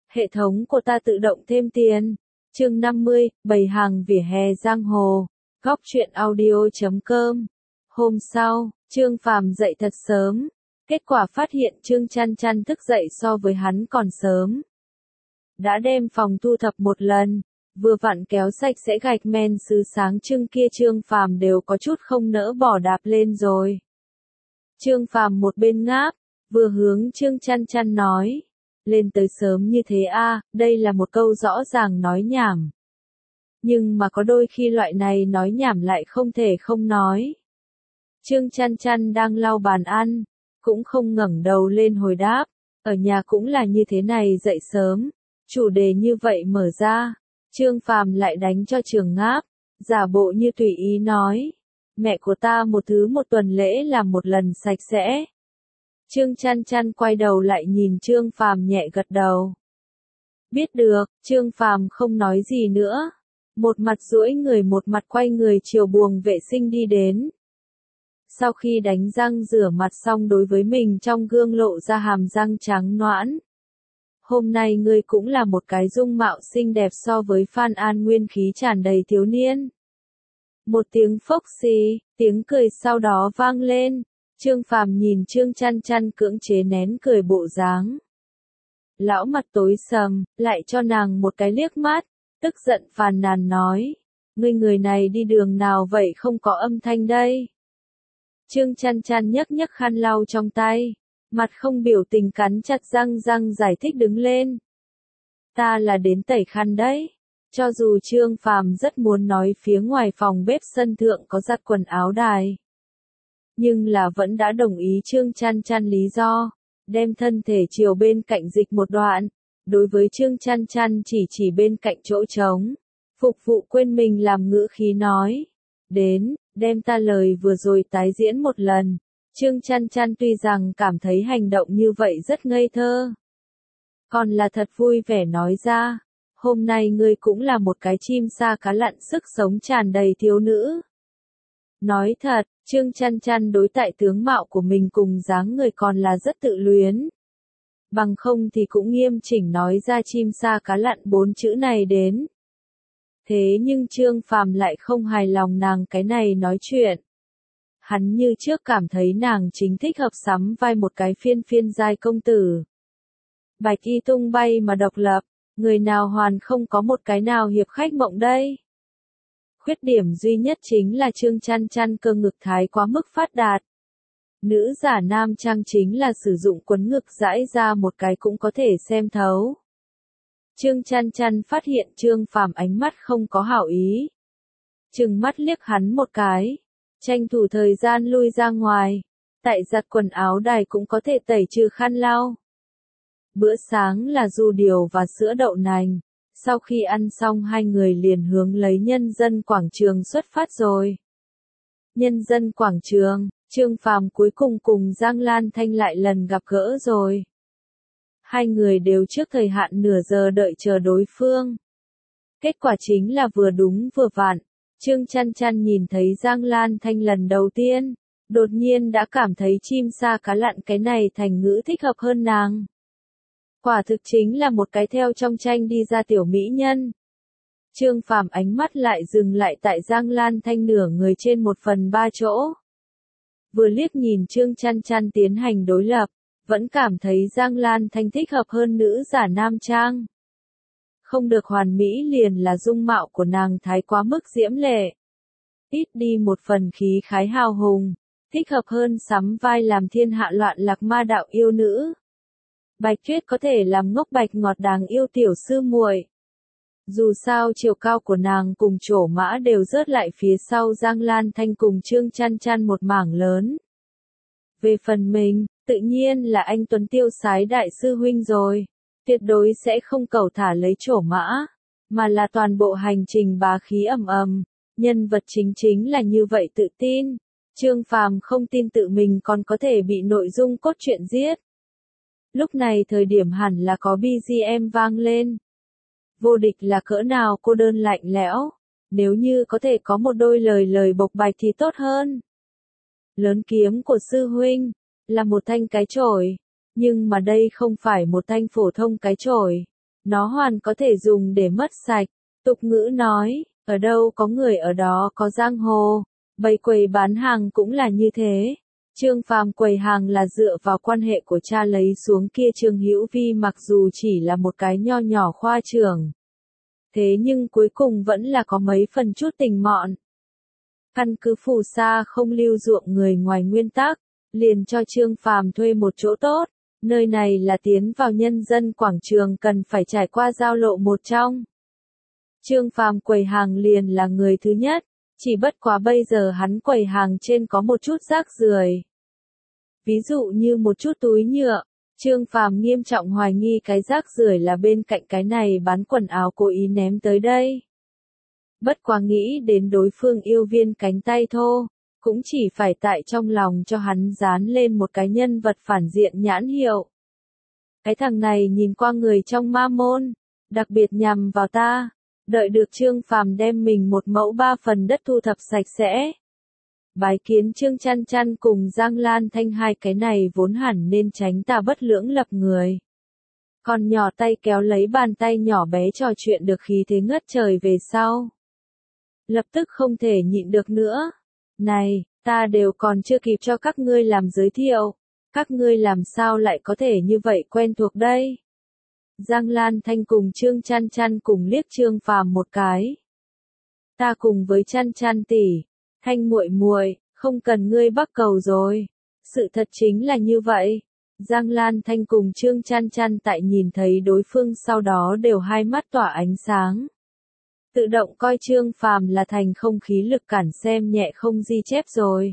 Hệ thống của ta tự động thêm tiền. Chương 50, bày hàng vỉa hè giang hồ. Góc truyện audio.com. Hôm sau, Trương Phàm dậy thật sớm. Kết quả phát hiện Trương Chăn Chăn thức dậy so với hắn còn sớm. Đã đem phòng thu thập một lần, vừa vặn kéo sạch sẽ gạch men sứ sáng trưng kia Trương Phàm đều có chút không nỡ bỏ đạp lên rồi. Trương Phàm một bên ngáp, vừa hướng Trương Chăn Chăn nói. Lên tới sớm như thế a, đây là một câu rõ ràng nói nhảm. Nhưng mà có đôi khi loại này nói nhảm lại không thể không nói. Trương Chăn Chăn đang lau bàn ăn, cũng không ngẩng đầu lên hồi đáp, ở nhà cũng là như thế này dậy sớm, chủ đề như vậy mở ra, Trương Phàm lại đánh cho trường ngáp, giả bộ như tùy ý nói, mẹ của ta một thứ một tuần lễ làm một lần sạch sẽ. Trương Chăn Chăn quay đầu lại nhìn Trương Phàm nhẹ gật đầu. Biết được, Trương Phàm không nói gì nữa, một mặt duỗi người một mặt quay người chiều buồng vệ sinh đi đến. Sau khi đánh răng rửa mặt xong đối với mình trong gương lộ ra hàm răng trắng nõn. Hôm nay ngươi cũng là một cái dung mạo xinh đẹp so với Phan An Nguyên khí tràn đầy thiếu niên. Một tiếng phốc xì, tiếng cười sau đó vang lên, Trương Phàm nhìn Trương Chăn Chăn cưỡng chế nén cười bộ dáng. Lão mặt tối sầm, lại cho nàng một cái liếc mắt, tức giận phàn nàn nói, ngươi người này đi đường nào vậy không có âm thanh đây. Trương Chăn Chăn nhấc nhấc khăn lau trong tay, mặt không biểu tình cắn chặt răng giải thích đứng lên. Ta là đến tẩy khăn đấy. Cho dù Trương Phàm rất muốn nói phía ngoài phòng bếp sân thượng có giặt quần áo đài, nhưng là vẫn đã đồng ý Trương Chăn Chăn lý do, đem thân thể chiều bên cạnh dịch một đoạn, đối với Trương Chăn Chăn chỉ bên cạnh chỗ trống, phục vụ quên mình làm ngữ khí nói, đến, đem ta lời vừa rồi tái diễn một lần. Trương Chăn Chăn tuy rằng cảm thấy hành động như vậy rất ngây thơ, còn là thật vui vẻ nói ra, hôm nay ngươi cũng là một cái chim sa cá lặn sức sống tràn đầy thiếu nữ. Nói thật, Trương Chăn Chăn đối tại tướng mạo của mình cùng dáng người còn là rất tự luyến. Bằng không thì cũng nghiêm chỉnh nói ra chim sa cá lặn 4 chữ này đến. Thế nhưng Trương Phàm lại không hài lòng nàng cái này nói chuyện. Hắn như trước cảm thấy nàng chính thích hợp sắm vai một cái phiên giai công tử. Bạch y tung bay mà độc lập, người nào hoàn không có một cái nào hiệp khách mộng đây. Khuyết điểm duy nhất chính là Trương Chăn Chăn cơ ngực thái quá mức phát đạt. Nữ giả nam trang chính là sử dụng quấn ngực dãi ra một cái cũng có thể xem thấu. Trương Chăn Chăn phát hiện Trương Phàm ánh mắt không có hảo ý. Trừng mắt liếc hắn một cái, tranh thủ thời gian lui ra ngoài, tại giặt quần áo đài cũng có thể tẩy trừ khăn lau. Bữa sáng là du điều và sữa đậu nành, sau khi ăn xong hai người liền hướng lấy Nhân dân quảng trường xuất phát rồi. Nhân dân quảng trường, Trương Phàm cuối cùng cùng Giang Lan Thanh lại lần gặp gỡ rồi. Hai người đều trước thời hạn nửa giờ đợi chờ đối phương. Kết quả chính là vừa đúng vừa vặn, Trương Chăn Chăn nhìn thấy Giang Lan Thanh lần đầu tiên, đột nhiên đã cảm thấy chim sa cá lặn cái này thành ngữ thích hợp hơn nàng. Quả thực chính là một cái theo trong tranh đi ra tiểu mỹ nhân. Trương Phàm ánh mắt lại dừng lại tại Giang Lan Thanh nửa người trên 1/3 chỗ. Vừa liếc nhìn Trương Chăn Chăn tiến hành đối lập, vẫn cảm thấy Giang Lan Thanh thích hợp hơn nữ giả nam trang. Không được hoàn mỹ liền là dung mạo của nàng thái quá mức diễm lệ. Ít đi một phần khí khái hào hùng, thích hợp hơn sắm vai làm thiên hạ loạn lạc ma đạo yêu nữ. Bạch Tuyết có thể làm ngốc bạch ngọt đáng yêu tiểu sư muội. Dù sao chiều cao của nàng cùng Trổ Mã đều rớt lại phía sau Giang Lan Thanh cùng Trương Chăn Chăn một mảng lớn. Về phần mình, tự nhiên là anh Tuấn tiêu sái đại sư huynh rồi. Tuyệt đối sẽ không cẩu thả lấy Trổ Mã, mà là toàn bộ hành trình bá khí ầm ầm. Nhân vật chính là như vậy tự tin. Trương Phàm không tin tự mình còn có thể bị nội dung cốt truyện giết. Lúc này thời điểm hẳn là có BGM vang lên. Vô địch là cỡ nào cô đơn lạnh lẽo, nếu như có thể có một đôi lời bộc bạch thì tốt hơn. Lớn kiếm của sư huynh, là một thanh cái chổi, nhưng mà đây không phải một thanh phổ thông cái chổi, nó hoàn có thể dùng để mất sạch. Tục ngữ nói, ở đâu có người ở đó có giang hồ, bày quầy bán hàng cũng là như thế. Trương Phàm quầy hàng là dựa vào quan hệ của cha lấy xuống kia Trương Hữu Vi, mặc dù chỉ là một cái nho nhỏ khoa trưởng. Thế nhưng cuối cùng vẫn là có mấy phần chút tình mọn. Căn cứ phù sa không lưu ruộng người ngoài nguyên tắc, liền cho Trương Phàm thuê một chỗ tốt. Nơi này là tiến vào nhân dân quảng trường cần phải trải qua giao lộ một trong. Trương Phàm quầy hàng liền là người thứ nhất, chỉ bất quá bây giờ hắn quầy hàng trên có một chút rác rưởi. Ví dụ như một chút túi nhựa, Trương Phàm nghiêm trọng hoài nghi cái rác rưởi là bên cạnh cái này bán quần áo cố ý ném tới đây. Bất quá nghĩ đến đối phương yêu viên cánh tay thô, cũng chỉ phải tại trong lòng cho hắn dán lên một cái nhân vật phản diện nhãn hiệu. Cái thằng này nhìn qua người trong ma môn, đặc biệt nhằm vào ta. Đợi được Trương Phàm đem mình một mẫu 3 phần đất thu thập sạch sẽ. Bái kiến Trương Chăn Chăn cùng Giang Lan Thanh, hai cái này vốn hẳn nên tránh tà bất lưỡng lập người. Còn nhỏ tay kéo lấy bàn tay nhỏ bé trò chuyện được khí thế ngất trời về sau. Lập tức không thể nhịn được nữa. Này, ta đều còn chưa kịp cho các ngươi làm giới thiệu. Các ngươi làm sao lại có thể như vậy quen thuộc đây? Giang Lan Thanh cùng Trương Chăn Chăn cùng liếc Trương Phàm một cái. Ta cùng với Chăn Chăn tỷ, Thanh muội muội, không cần ngươi bắc cầu rồi. Sự thật chính là như vậy. Giang Lan Thanh cùng Trương Chăn Chăn tại nhìn thấy đối phương sau đó đều hai mắt tỏa ánh sáng. Tự động coi Trương Phàm là thành không khí lực cản xem nhẹ không ghi chép rồi.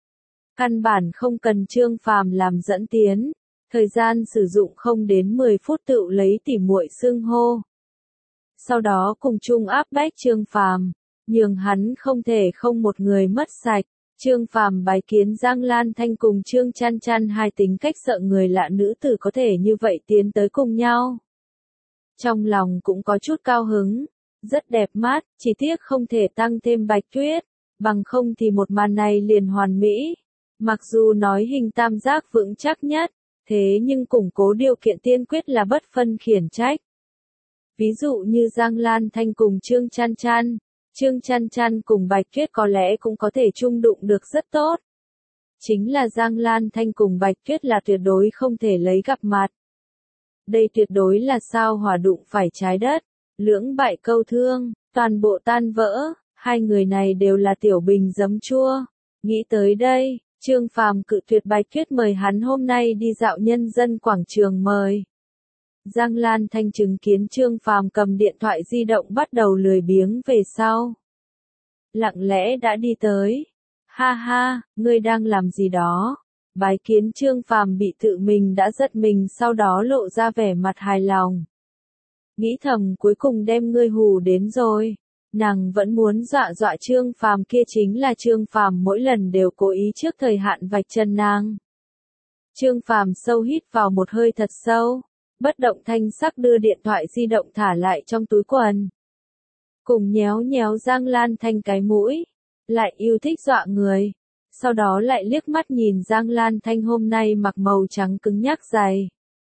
Căn bản không cần Trương Phàm làm dẫn tiến. Thời gian sử dụng không đến 10 phút tự lấy tỉ muội xưng hô. Sau đó cùng chung áp bách Trương Phàm, nhường hắn không thể không một người mất sạch. Trương Phàm bái kiến Giang Lan Thanh cùng Trương Chăn Chăn, hai tính cách sợ người lạ nữ tử có thể như vậy tiến tới cùng nhau. Trong lòng cũng có chút cao hứng, rất đẹp mắt, chỉ tiếc không thể tăng thêm bạch tuyết, bằng không thì một màn này liền hoàn mỹ. Mặc dù nói hình tam giác vững chắc nhất, thế nhưng củng cố điều kiện tiên quyết là bất phân khiển trách. Ví dụ như Giang Lan Thanh cùng Trương Chăn Chăn, Trương Chăn Chăn cùng Bạch Tuyết có lẽ cũng có thể chung đụng được rất tốt. Chính là Giang Lan Thanh cùng Bạch Tuyết là tuyệt đối không thể lấy gặp mặt. Đây tuyệt đối là sao hỏa đụng phải trái đất, lưỡng bại câu thương, toàn bộ tan vỡ, hai người này đều là tiểu bình giấm chua. Nghĩ tới đây, Trương Phàm cự tuyệt Bạch Tuyết mời hắn hôm nay đi dạo nhân dân quảng trường mời. Giang Lan Thanh chứng kiến Trương Phàm cầm điện thoại di động bắt đầu lười biếng về sau. Lặng lẽ đã đi tới. Ha ha, ngươi đang làm gì đó? Bái kiến Trương Phàm bị tự mình đã giật mình, sau đó lộ ra vẻ mặt hài lòng. Nghĩ thầm cuối cùng đem ngươi hù đến rồi. Nàng vẫn muốn dọa dọa Trương Phàm, kia chính là Trương Phàm mỗi lần đều cố ý trước thời hạn vạch chân nàng. Trương Phàm sâu hít vào một hơi thật sâu, bất động thanh sắc đưa điện thoại di động thả lại trong túi quần. Cùng nhéo nhéo Giang Lan Thanh cái mũi, lại yêu thích dọa người. Sau đó lại liếc mắt nhìn Giang Lan Thanh hôm nay mặc màu trắng cứng nhắc dày.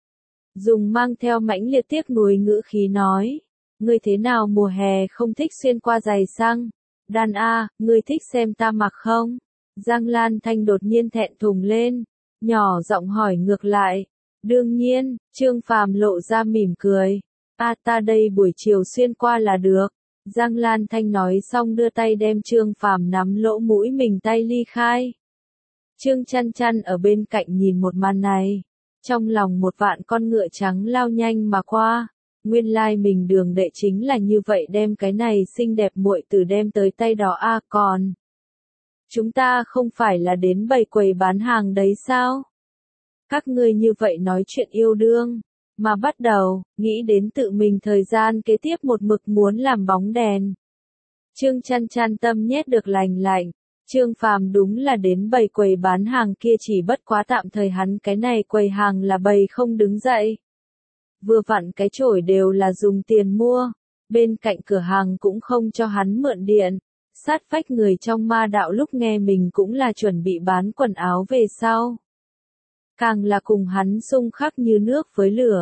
Dùng mang theo mãnh liệt tiếc nuối ngữ khí nói. Ngươi thế nào mùa hè không thích xuyên qua giày xăng? Đàn A, ngươi thích xem ta mặc không? Giang Lan Thanh đột nhiên thẹn thùng lên, nhỏ giọng hỏi ngược lại. Đương nhiên, Trương Phàm lộ ra mỉm cười. A ta đây buổi chiều xuyên qua là được. Giang Lan Thanh nói xong đưa tay đem Trương Phàm nắm lỗ mũi mình tay ly khai. Trương Chăn Chăn ở bên cạnh nhìn một màn này. Trong lòng một vạn con ngựa trắng lao nhanh mà qua. Nguyên lai mình đường đệ chính là như vậy đem cái này xinh đẹp muội tử đem tới tay đó a. Còn chúng ta không phải là đến bày quầy bán hàng đấy sao? Các ngươi như vậy nói chuyện yêu đương, mà bắt đầu, nghĩ đến tự mình thời gian kế tiếp một mực muốn làm bóng đèn. Trương Chăn Chăn tâm nhét được lành lạnh, Trương Phàm đúng là đến bày quầy bán hàng kia, chỉ bất quá tạm thời hắn cái này quầy hàng là bày không đứng dậy. Vừa vặn cái chổi đều là dùng tiền mua, bên cạnh cửa hàng cũng không cho hắn mượn điện. Sát phách người trong ma đạo lúc nghe mình cũng là chuẩn bị bán quần áo về sau. Càng là cùng hắn xung khắc như nước với lửa.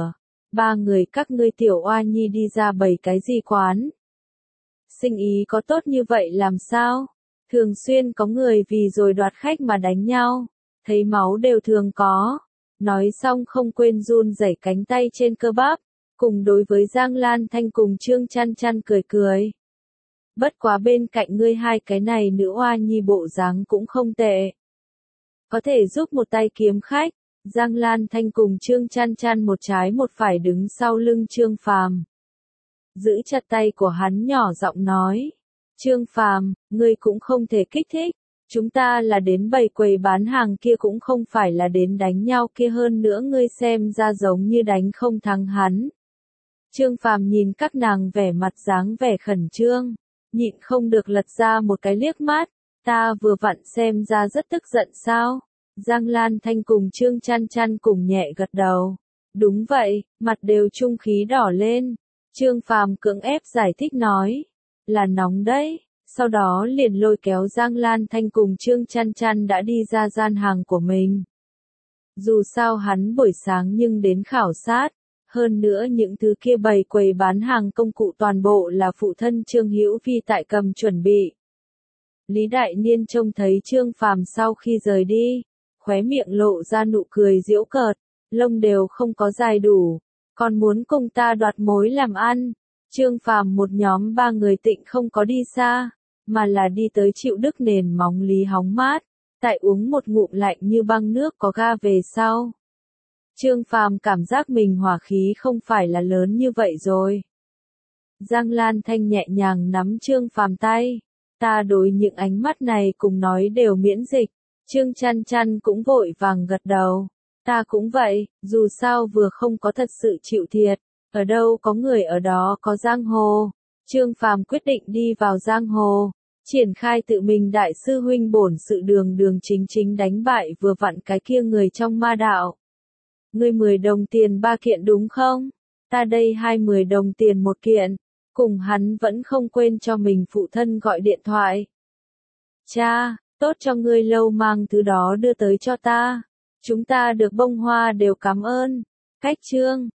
ba người các ngươi tiểu oa nhi đi ra bày cái gì quán? Sinh ý có tốt như vậy làm sao? Thường xuyên có người vì rồi đoạt khách mà đánh nhau, thấy máu đều thường có. Nói xong không quên run rẩy cánh tay trên cơ bắp, cùng đối với Giang Lan Thanh cùng Trương Chăn Chăn cười cười. Bất quá bên cạnh ngươi hai cái này nữ oa nhi bộ dáng cũng không tệ. Có thể giúp một tay kiếm khách. Giang Lan Thanh cùng Trương Chăn Chăn một trái một phải đứng sau lưng Trương Phàm. Giữ chặt tay của hắn nhỏ giọng nói. Trương Phàm, ngươi cũng không thể kích thích. Chúng ta là đến bày quầy bán hàng kia cũng không phải là đến đánh nhau kia, hơn nữa ngươi xem ra giống như đánh không thắng hắn. Trương Phàm nhìn các nàng vẻ mặt dáng vẻ khẩn trương, nhịn không được lật ra một cái liếc mắt. Ta vừa vặn xem ra rất tức giận sao? Giang Lan Thanh cùng Trương Chăn Chăn cùng nhẹ gật đầu. Đúng vậy, mặt đều trung khí đỏ lên. Trương Phàm cưỡng ép giải thích nói. Là nóng đấy. Sau đó liền lôi kéo Giang Lan Thanh cùng Trương Chăn Chăn đã đi ra gian hàng của mình. Dù sao hắn buổi sáng nhưng đến khảo sát. Hơn nữa những thứ kia bày quầy bán hàng công cụ toàn bộ là phụ thân Trương Hữu Vi tại cầm chuẩn bị. Lý Đại Niên trông thấy Trương Phàm sau khi rời đi, khóe miệng lộ ra nụ cười giễu cợt, lông đều không có dài đủ, còn muốn cùng ta đoạt mối làm ăn. Trương Phàm một nhóm ba người tịnh không có đi xa, mà là đi tới chịu đức nền móng Lý hóng mát, tại uống một ngụm lạnh như băng nước có ga về sau. Trương Phàm cảm giác mình hỏa khí không phải là lớn như vậy rồi. Giang Lan Thanh nhẹ nhàng nắm Trương Phàm tay, ta đối những ánh mắt này cùng nói đều miễn dịch. Trương Chăn Chăn cũng vội vàng gật đầu. Ta cũng vậy, dù sao vừa không có thật sự chịu thiệt, ở đâu có người ở đó có giang hồ. Trương Phàm quyết định đi vào giang hồ, triển khai tự mình đại sư huynh bổn sự đường đường chính chính đánh bại vừa vặn cái kia người trong ma đạo. Ngươi 10 đồng tiền 3 kiện đúng không? Ta đây 20 đồng tiền 1 kiện. Cùng hắn vẫn không quên cho mình phụ thân gọi điện thoại. Cha, tốt cho ngươi lâu mang thứ đó đưa tới cho ta. Chúng ta được bông hoa đều cảm ơn. Cách chương.